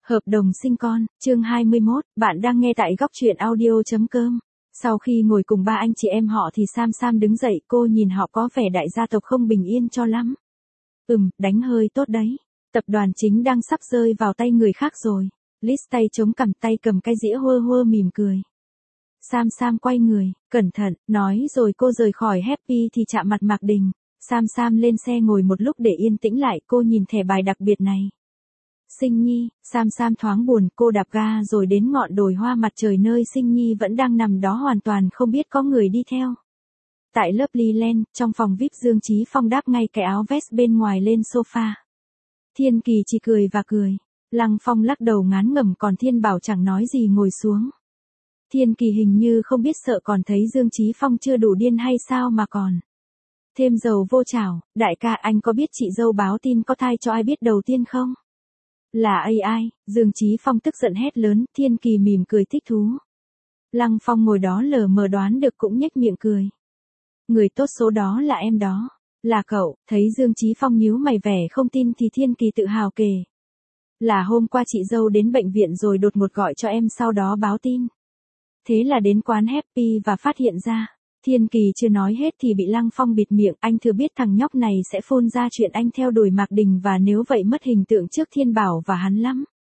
Hợp đồng sinh con, chương 21, bạn đang nghe tại góc truyện audio.com. Sau khi ngồi cùng ba anh chị em họ thì Sam đứng dậy, cô nhìn họ có vẻ đại gia tộc không bình yên cho lắm. Đánh hơi tốt đấy. Tập đoàn chính đang sắp rơi vào tay người khác rồi. Liz tay chống cằm, tay cầm cái dĩa hơ mỉm cười. Sam quay người, cẩn thận, nói rồi cô rời khỏi Happy thì chạm mặt Mạc Đình. Sam lên xe ngồi một lúc để yên tĩnh lại, cô nhìn thẻ bài đặc biệt này. Sinh Nhi, Sam thoáng buồn, cô đạp ga rồi đến ngọn đồi hoa mặt trời nơi Sinh Nhi vẫn đang nằm đó hoàn toàn không biết có người đi theo. Tại Lovely Land, trong phòng VIP Dương Chí Phong đáp ngay cái áo vest bên ngoài lên sofa. Thiên Kỳ chỉ cười và cười. Lăng Phong lắc đầu ngán ngẩm, còn Thiên Bảo chẳng nói gì ngồi xuống. Thiên Kỳ hình như không biết sợ, còn thấy Dương Chí Phong chưa đủ điên hay sao mà còn thêm dầu vô chảo. Đại ca, anh có biết chị dâu báo tin có thai cho ai biết đầu tiên không? Là AI, Dương Chí Phong tức giận hét lớn. Thiên Kỳ mỉm cười thích thú. Lăng Phong ngồi đó lờ mờ đoán được cũng nhếch miệng cười. Người tốt số đó là em đó. Là cậu. Thấy Dương Chí Phong nhíu mày vẻ không tin thì Thiên Kỳ tự hào kể. Là hôm qua chị dâu đến bệnh viện rồi đột ngột gọi cho em, sau đó báo tin. Thế là đến quán Happy và phát hiện ra. Thiên Kỳ chưa nói hết thì bị Lăng Phong bịt miệng. Anh thừa biết thằng nhóc này sẽ phôn ra chuyện anh theo đuổi Mạc Đình, và nếu vậy mất hình tượng trước Thiên Bảo và hắn lắm.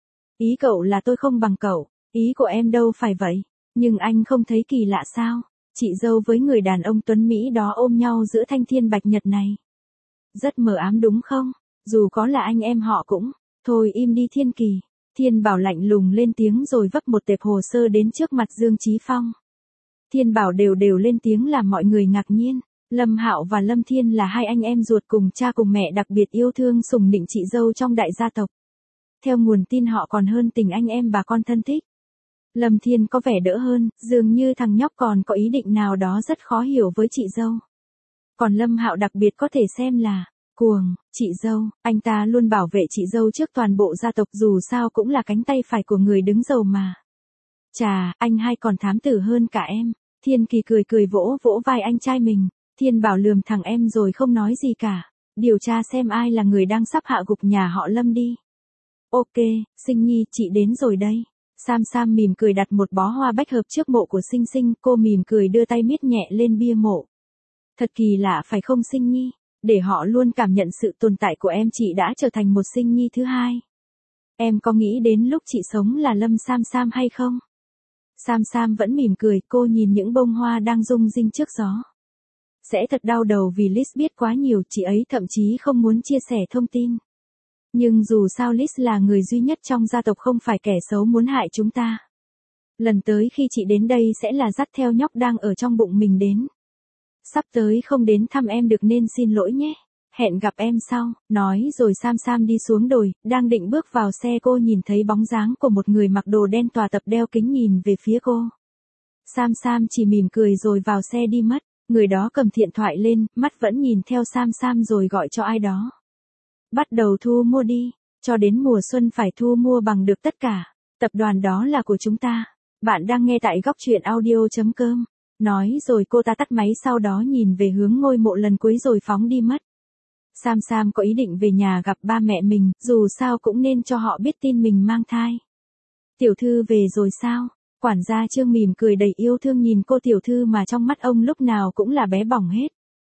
Ý cậu là tôi không bằng cậu. Ý của em đâu phải vậy. Nhưng anh không thấy kỳ lạ sao? Chị dâu với người đàn ông tuấn Mỹ đó ôm nhau giữa thanh thiên bạch nhật này. Rất mờ ám đúng không? Dù có là anh em họ cũng. Thôi im đi Thiên Kỳ. Thiên Bảo lạnh lùng lên tiếng rồi vấp một tệp hồ sơ đến trước mặt Dương Chí Phong. Thiên Bảo đều lên tiếng làm mọi người ngạc nhiên. Lâm Hạo và Lâm Thiên là hai anh em ruột cùng cha cùng mẹ, đặc biệt yêu thương sủng nịnh chị dâu trong đại gia tộc. Theo nguồn tin họ còn hơn tình anh em bà con thân thích. Lâm Thiên có vẻ đỡ hơn, dường như thằng nhóc còn có ý định nào đó rất khó hiểu với chị dâu. Còn Lâm Hạo đặc biệt có thể xem là cuồng. Chị dâu, anh ta luôn bảo vệ chị dâu trước toàn bộ gia tộc, dù sao cũng là cánh tay phải của người đứng giàu mà. Chà, anh hai còn thám tử hơn cả em. Thiên Kỳ cười vỗ vai anh trai mình. Thiên Bảo lườm thằng em rồi không nói gì cả. Điều tra xem ai là người đang sắp hạ gục nhà họ Lâm đi. Ok, Sinh Nhi, chị đến rồi đây. Sam mỉm cười đặt một bó hoa bách hợp trước mộ của Sinh, cô mỉm cười đưa tay miết nhẹ lên bia mộ. Thật kỳ lạ phải không Sinh Nhi? Để họ luôn cảm nhận sự tồn tại của em, chị đã trở thành một Sinh Nhi thứ hai. Em có nghĩ đến lúc chị sống là Lâm Sam hay không? Sam vẫn mỉm cười, cô nhìn những bông hoa đang rung rinh trước gió. Sẽ thật đau đầu vì Liz biết quá nhiều, chị ấy thậm chí không muốn chia sẻ thông tin. Nhưng dù sao Liz là người duy nhất trong gia tộc không phải kẻ xấu muốn hại chúng ta. Lần tới khi chị đến đây sẽ là dắt theo nhóc đang ở trong bụng mình đến. Sắp tới không đến thăm em được nên xin lỗi nhé. Hẹn gặp em sau. Nói rồi Sam đi xuống đồi, đang định bước vào xe cô nhìn thấy bóng dáng của một người mặc đồ đen tỏa tập đeo kính nhìn về phía cô. Sam chỉ mỉm cười rồi vào xe đi mất. Người đó cầm điện thoại lên, mắt vẫn nhìn theo Sam rồi gọi cho ai đó. Bắt đầu thu mua đi. Cho đến mùa xuân phải thu mua bằng được tất cả. Tập đoàn đó là của chúng ta. Bạn đang nghe tại góc truyện audio.com. Nói rồi cô ta tắt máy, sau đó nhìn về hướng ngôi mộ lần cuối rồi phóng đi mất. Sam có ý định về nhà gặp ba mẹ mình, dù sao cũng nên cho họ biết tin mình mang thai. Tiểu thư về rồi sao? Quản gia Trương mỉm cười đầy yêu thương nhìn cô tiểu thư mà trong mắt ông lúc nào cũng là bé bỏng hết.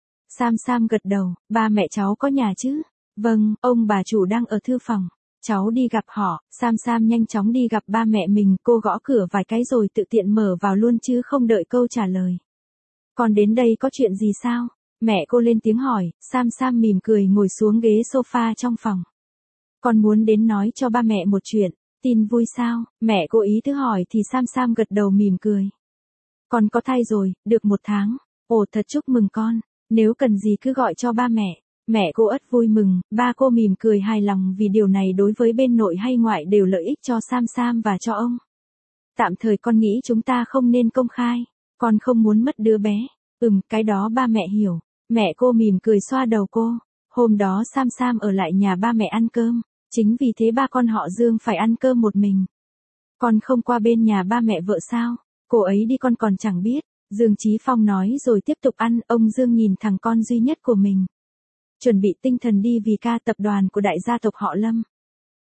Sam gật đầu, ba mẹ cháu có nhà chứ? Vâng, ông bà chủ đang ở thư phòng. Cháu đi gặp họ. Sam nhanh chóng đi gặp ba mẹ mình, cô gõ cửa vài cái rồi tự tiện mở vào luôn chứ không đợi câu trả lời. Con đến đây có chuyện gì sao? Mẹ cô lên tiếng hỏi. Sam mỉm cười ngồi xuống ghế sofa trong phòng. Con muốn đến nói cho ba mẹ một chuyện. Tin vui sao? Mẹ cô ý thứ hỏi thì Sam gật đầu mỉm cười. Con có thai rồi, được 1 tháng. Ồ, thật chúc mừng con. Nếu cần gì cứ gọi cho ba mẹ. Mẹ cô ất vui mừng, ba cô mỉm cười hài lòng vì điều này đối với bên nội hay ngoại đều lợi ích cho Sam và cho ông. Tạm thời con nghĩ chúng ta không nên công khai. Con không muốn mất đứa bé. Cái đó ba mẹ hiểu. Mẹ cô mỉm cười xoa đầu cô. Hôm đó Sam ở lại nhà ba mẹ ăn cơm. Chính vì thế ba con họ Dương phải ăn cơm một mình. Con không qua bên nhà ba mẹ vợ sao? Cô ấy đi con còn chẳng biết. Dương Chí Phong nói rồi tiếp tục ăn. Ông Dương nhìn thằng con duy nhất của mình. Chuẩn bị tinh thần đi vì ca tập đoàn của đại gia tộc họ Lâm.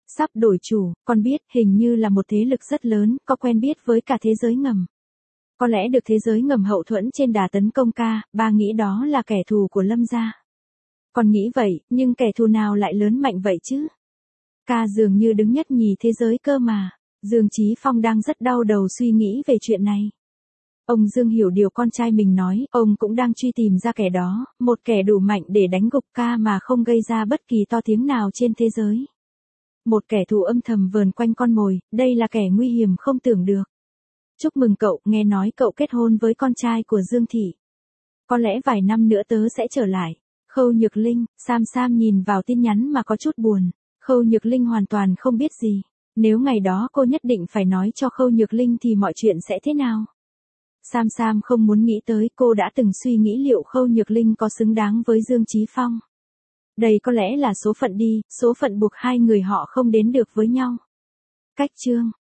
Sắp đổi chủ, con biết, hình như là một thế lực rất lớn, có quen biết với cả thế giới ngầm. Có lẽ được thế giới ngầm hậu thuẫn trên đà tấn công ca, ba nghĩ đó là kẻ thù của Lâm gia. Con nghĩ vậy, nhưng kẻ thù nào lại lớn mạnh vậy chứ? Ca dường như đứng nhất nhì thế giới cơ mà. Dương Chí Phong đang rất đau đầu suy nghĩ về chuyện này. Ông Dương hiểu điều con trai mình nói, ông cũng đang truy tìm ra kẻ đó, một kẻ đủ mạnh để đánh gục ca mà không gây ra bất kỳ to tiếng nào trên thế giới. Một kẻ thù âm thầm vờn quanh con mồi, đây là kẻ nguy hiểm không tưởng được. Chúc mừng cậu, nghe nói cậu kết hôn với con trai của Dương Thị. Có lẽ vài năm nữa tớ sẽ trở lại. Khâu Nhược Linh, Sam nhìn vào tin nhắn mà có chút buồn. Khâu Nhược Linh hoàn toàn không biết gì. Nếu ngày đó cô nhất định phải nói cho Khâu Nhược Linh thì mọi chuyện sẽ thế nào? Sam không muốn nghĩ tới, cô đã từng suy nghĩ liệu Khâu Nhược Linh có xứng đáng với Dương Chí Phong. Đây có lẽ là số phận đi, số phận buộc hai người họ không đến được với nhau. Cách chương